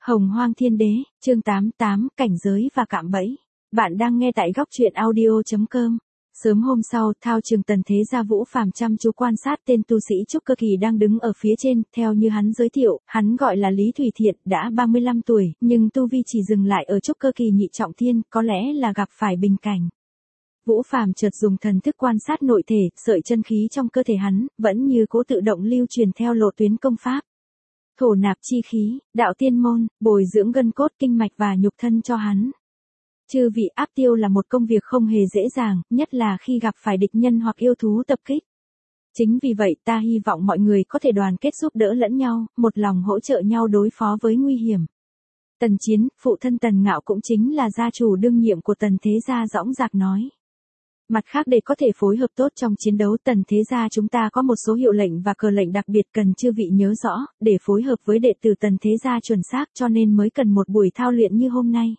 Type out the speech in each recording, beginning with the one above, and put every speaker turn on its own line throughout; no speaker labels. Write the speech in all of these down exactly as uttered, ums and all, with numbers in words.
Hồng Hoang Thiên Đế, chương tám mươi tám, cảnh giới và cạm bẫy. Bạn đang nghe tại góc truyện audio chấm com. Sớm hôm sau, Thao Trường Tần Thế Gia Vũ Phàm chăm chú quan sát tên tu sĩ trúc cơ kỳ đang đứng ở phía trên, theo như hắn giới thiệu, hắn gọi là Lý Thủy Thiện, đã ba mươi lăm tuổi, nhưng tu vi chỉ dừng lại ở trúc cơ kỳ nhị trọng thiên, có lẽ là gặp phải bình cảnh. Vũ Phàm chợt dùng thần thức quan sát nội thể, sợi chân khí trong cơ thể hắn vẫn như cố tự động lưu truyền theo lộ tuyến công pháp. Thổ nạp chi khí, đạo tiên môn, bồi dưỡng gân cốt kinh mạch và nhục thân cho hắn. Chư vị, áp tiêu là một công việc không hề dễ dàng, nhất là khi gặp phải địch nhân hoặc yêu thú tập kích. Chính vì vậy ta hy vọng mọi người có thể đoàn kết giúp đỡ lẫn nhau, một lòng hỗ trợ nhau đối phó với nguy hiểm. Tần Chiến, phụ thân Tần Ngạo cũng chính là gia chủ đương nhiệm của Tần Thế Gia dõng dạc nói. Mặt khác, để có thể phối hợp tốt trong chiến đấu, Tần Thế Gia chúng ta có một số hiệu lệnh và cờ lệnh đặc biệt cần chư vị nhớ rõ, để phối hợp với đệ tử Tần Thế Gia chuẩn xác, cho nên mới cần một buổi thao luyện như hôm nay.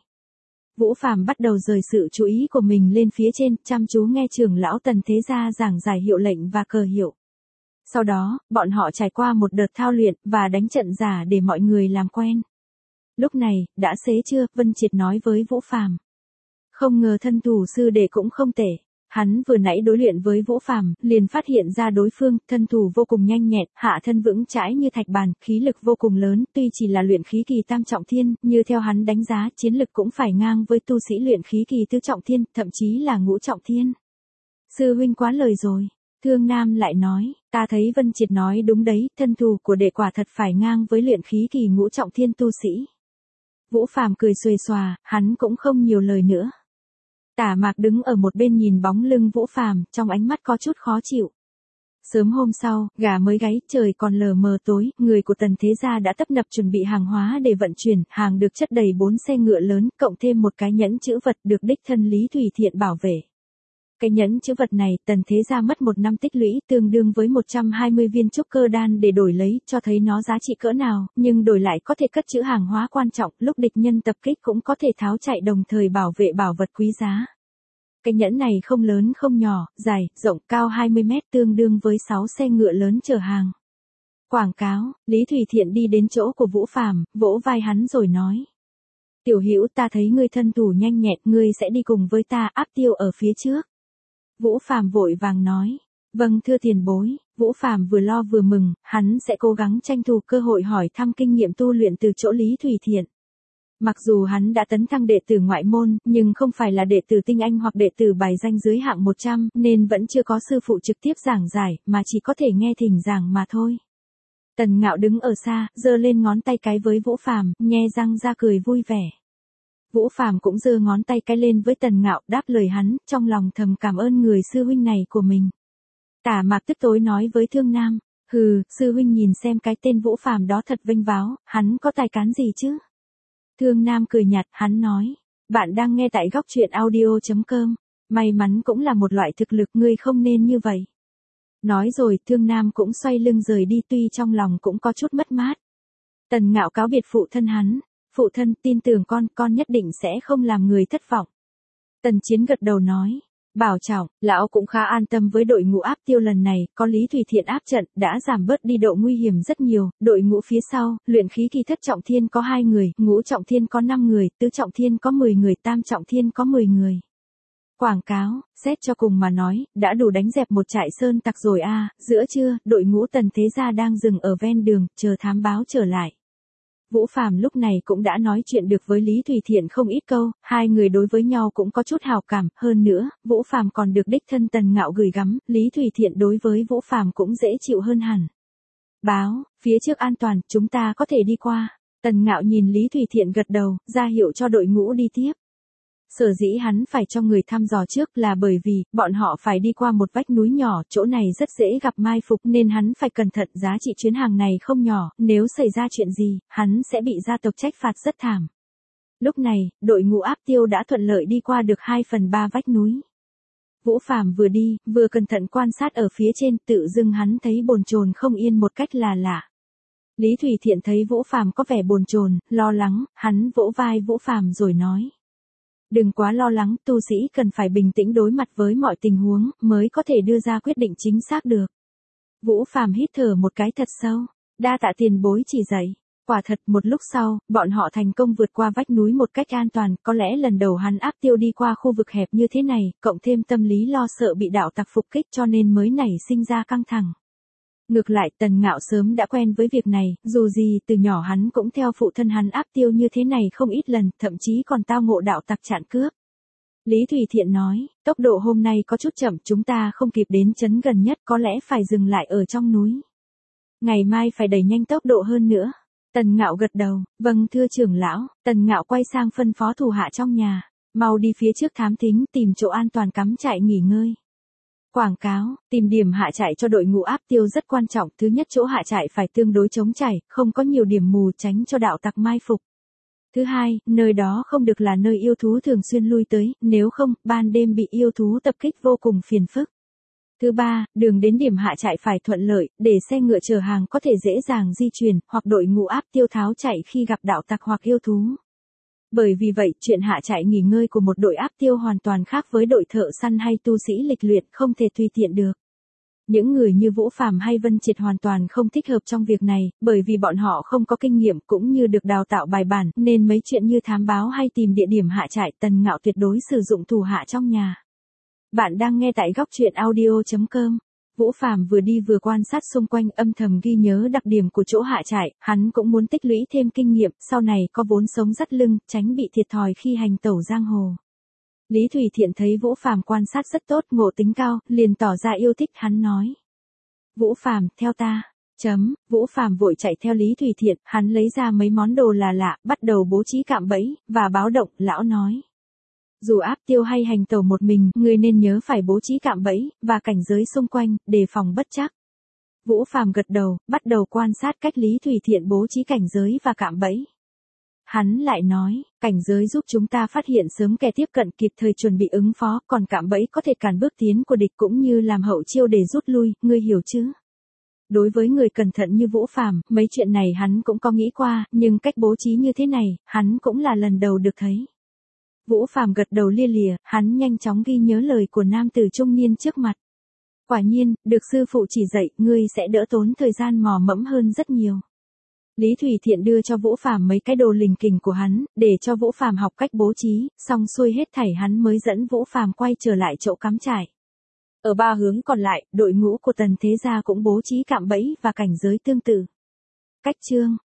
Vũ Phàm bắt đầu rời sự chú ý của mình lên phía trên, chăm chú nghe trưởng lão Tần Thế Gia giảng giải hiệu lệnh và cờ hiệu. Sau đó, bọn họ trải qua một đợt thao luyện và đánh trận giả để mọi người làm quen. Lúc này, đã xế chưa? Vân Triệt nói với Vũ Phàm. Không ngờ thân thủ sư đệ cũng không tệ. Hắn vừa nãy đối luyện với Vũ Phàm, liền phát hiện ra đối phương, thân thủ vô cùng nhanh nhẹn, hạ thân vững chãi như thạch bàn, khí lực vô cùng lớn, tuy chỉ là luyện khí kỳ tam trọng thiên, như theo hắn đánh giá, chiến lực cũng phải ngang với tu sĩ luyện khí kỳ tứ trọng thiên, thậm chí là ngũ trọng thiên. Sư huynh quá lời rồi, Thương Nam lại nói, ta thấy Vân Triệt nói đúng đấy, thân thủ của đệ quả thật phải ngang với luyện khí kỳ ngũ trọng thiên tu sĩ. Vũ Phàm cười xuề xòa, hắn cũng không nhiều lời nữa. Tả Mạc đứng ở một bên nhìn bóng lưng Vũ Phàm, trong ánh mắt có chút khó chịu. Sớm hôm sau, gà mới gáy, trời còn lờ mờ tối, người của Tần Thế Gia đã tấp nập chuẩn bị hàng hóa để vận chuyển, hàng được chất đầy bốn xe ngựa lớn, cộng thêm một cái nhẫn chữ vật được đích thân Lý Thủy Thiện bảo vệ. Cái nhẫn chữ vật này, Tần Thế Gia mất một năm tích lũy, tương đương với một trăm hai mươi viên trúc cơ đan để đổi lấy, cho thấy nó giá trị cỡ nào, nhưng đổi lại có thể cất trữ hàng hóa quan trọng, lúc địch nhân tập kích cũng có thể tháo chạy đồng thời bảo vệ bảo vật quý giá. Cái nhẫn này không lớn không nhỏ, dài, rộng, cao hai mươi mét, tương đương với sáu xe ngựa lớn chở hàng. Quảng cáo, Lý Thủy Thiện đi đến chỗ của Vũ Phàm, vỗ vai hắn rồi nói. Tiểu Hữu, ta thấy ngươi thân thủ nhanh nhẹn, ngươi sẽ đi cùng với ta, áp tiêu ở phía trước. Vũ Phàm vội vàng nói, vâng thưa tiền bối. Vũ Phàm vừa lo vừa mừng, hắn sẽ cố gắng tranh thủ cơ hội hỏi thăm kinh nghiệm tu luyện từ chỗ Lý Thủy Thiện. Mặc dù hắn đã tấn thăng đệ tử ngoại môn, nhưng không phải là đệ tử tinh anh hoặc đệ tử bài danh dưới hạng một trăm, nên vẫn chưa có sư phụ trực tiếp giảng giải, mà chỉ có thể nghe thỉnh giảng mà thôi. Tần Ngạo đứng ở xa, giơ lên ngón tay cái với Vũ Phàm, nhe răng ra cười vui vẻ. Vũ Phàm cũng giơ ngón tay cái lên với Tần Ngạo, đáp lời hắn, trong lòng thầm cảm ơn người sư huynh này của mình. Tả Mạc tức tối nói với Thương Nam, hừ, sư huynh nhìn xem cái tên Vũ Phàm đó thật vênh váo, hắn có tài cán gì chứ? Thương Nam cười nhạt, hắn nói, bạn đang nghe tại góc truyện audio chấm com, may mắn cũng là một loại thực lực, ngươi không nên như vậy. Nói rồi, Thương Nam cũng xoay lưng rời đi, tuy trong lòng cũng có chút mất mát. Tần Ngạo cáo biệt phụ thân hắn, phụ thân tin tưởng con, con nhất định sẽ không làm người thất vọng. Tần Chiến gật đầu nói. Bảo trọng, lão cũng khá an tâm với đội ngũ áp tiêu lần này, có Lý Thủy Thiện áp trận, đã giảm bớt đi độ nguy hiểm rất nhiều, đội ngũ phía sau, luyện khí kỳ thất trọng thiên có hai người, ngũ trọng thiên có năm người, tứ trọng thiên có mười người, tam trọng thiên có mười người. Quảng cáo, xét cho cùng mà nói, đã đủ đánh dẹp một trại sơn tặc rồi a. À, giữa trưa, đội ngũ Tần Thế Gia đang dừng ở ven đường, chờ thám báo trở lại. Vũ Phàm lúc này cũng đã nói chuyện được với Lý Thủy Thiện không ít câu, hai người đối với nhau cũng có chút hào cảm, hơn nữa, Vũ Phàm còn được đích thân Tần Ngạo gửi gắm, Lý Thủy Thiện đối với Vũ Phàm cũng dễ chịu hơn hẳn. Báo, phía trước an toàn, chúng ta có thể đi qua. Tần Ngạo nhìn Lý Thủy Thiện gật đầu, ra hiệu cho đội ngũ đi tiếp. Sở dĩ hắn phải cho người thăm dò trước là bởi vì, bọn họ phải đi qua một vách núi nhỏ, chỗ này rất dễ gặp mai phục nên hắn phải cẩn thận, giá trị chuyến hàng này không nhỏ, nếu xảy ra chuyện gì, hắn sẽ bị gia tộc trách phạt rất thảm. Lúc này, đội ngũ áp tiêu đã thuận lợi đi qua được hai phần ba vách núi. Vũ Phàm vừa đi, vừa cẩn thận quan sát ở phía trên, tự dưng hắn thấy bồn chồn không yên một cách là lạ. Lý Thủy Thiện thấy Vũ Phàm có vẻ bồn chồn, lo lắng, hắn vỗ vai Vũ Phàm rồi nói. Đừng quá lo lắng, tu sĩ cần phải bình tĩnh đối mặt với mọi tình huống, mới có thể đưa ra quyết định chính xác được. Vũ Phàm hít thở một cái thật sâu, đa tạ tiền bối chỉ dạy. Quả thật một lúc sau, bọn họ thành công vượt qua vách núi một cách an toàn, có lẽ lần đầu hắn áp tiêu đi qua khu vực hẹp như thế này, cộng thêm tâm lý lo sợ bị đạo tặc phục kích cho nên mới nảy sinh ra căng thẳng. Ngược lại Tần Ngạo sớm đã quen với việc này, dù gì từ nhỏ hắn cũng theo phụ thân hắn áp tiêu như thế này không ít lần, thậm chí còn tao ngộ đạo tặc chặn cướp. Lý Thủy Thiện nói, tốc độ hôm nay có chút chậm, chúng ta không kịp đến trấn gần nhất, có lẽ phải dừng lại ở trong núi. Ngày mai phải đẩy nhanh tốc độ hơn nữa. Tần Ngạo gật đầu, vâng thưa trưởng lão. Tần Ngạo quay sang phân phó thủ hạ trong nhà, mau đi phía trước thám thính, tìm chỗ an toàn cắm trại nghỉ ngơi. Quảng cáo, tìm điểm hạ trại cho đội ngũ áp tiêu rất quan trọng, thứ nhất chỗ hạ trại phải tương đối trống trải, không có nhiều điểm mù tránh cho đạo tặc mai phục. Thứ hai, nơi đó không được là nơi yêu thú thường xuyên lui tới, nếu không, ban đêm bị yêu thú tập kích vô cùng phiền phức. Thứ ba, đường đến điểm hạ trại phải thuận lợi, để xe ngựa chở hàng có thể dễ dàng di chuyển, hoặc đội ngũ áp tiêu tháo chạy khi gặp đạo tặc hoặc yêu thú. Bởi vì vậy, chuyện hạ trại nghỉ ngơi của một đội áp tiêu hoàn toàn khác với đội thợ săn hay tu sĩ lịch luyện, không thể tùy tiện được. Những người như Vũ Phàm hay Vân Triệt hoàn toàn không thích hợp trong việc này, bởi vì bọn họ không có kinh nghiệm cũng như được đào tạo bài bản, nên mấy chuyện như thám báo hay tìm địa điểm hạ trại Tần Ngạo tuyệt đối sử dụng thủ hạ trong nhà. Bạn đang nghe tại góc truyện audio chấm com. Vũ Phàm vừa đi vừa quan sát xung quanh, âm thầm ghi nhớ đặc điểm của chỗ hạ trại, hắn cũng muốn tích lũy thêm kinh nghiệm, sau này có vốn sống dắt lưng, tránh bị thiệt thòi khi hành tẩu giang hồ. Lý Thủy Thiện thấy Vũ Phàm quan sát rất tốt, ngộ tính cao, liền tỏ ra yêu thích, hắn nói. Vũ Phàm, theo ta. Chấm, Vũ Phàm vội chạy theo Lý Thủy Thiện, hắn lấy ra mấy món đồ là lạ, bắt đầu bố trí cạm bẫy, và báo động, lão nói. Dù áp tiêu hay hành tẩu một mình, người nên nhớ phải bố trí cạm bẫy, và cảnh giới xung quanh, đề phòng bất trắc. Vũ Phàm gật đầu, bắt đầu quan sát cách Lý Thủy Thiện bố trí cảnh giới và cạm bẫy. Hắn lại nói, cảnh giới giúp chúng ta phát hiện sớm kẻ tiếp cận, kịp thời chuẩn bị ứng phó, còn cạm bẫy có thể cản bước tiến của địch cũng như làm hậu chiêu để rút lui, ngươi hiểu chứ? Đối với người cẩn thận như Vũ Phàm, mấy chuyện này hắn cũng có nghĩ qua, nhưng cách bố trí như thế này, hắn cũng là lần đầu được thấy. Vũ Phàm gật đầu lia lịa, hắn nhanh chóng ghi nhớ lời của nam tử trung niên trước mặt. Quả nhiên, được sư phụ chỉ dạy, ngươi sẽ đỡ tốn thời gian mò mẫm hơn rất nhiều. Lý Thủy Thiện đưa cho Vũ Phàm mấy cái đồ lình kình của hắn, để cho Vũ Phàm học cách bố trí, xong xuôi hết thảy hắn mới dẫn Vũ Phàm quay trở lại chỗ cắm trại. Ở ba hướng còn lại, đội ngũ của Tần Thế Gia cũng bố trí cạm bẫy và cảnh giới tương tự. Cách chương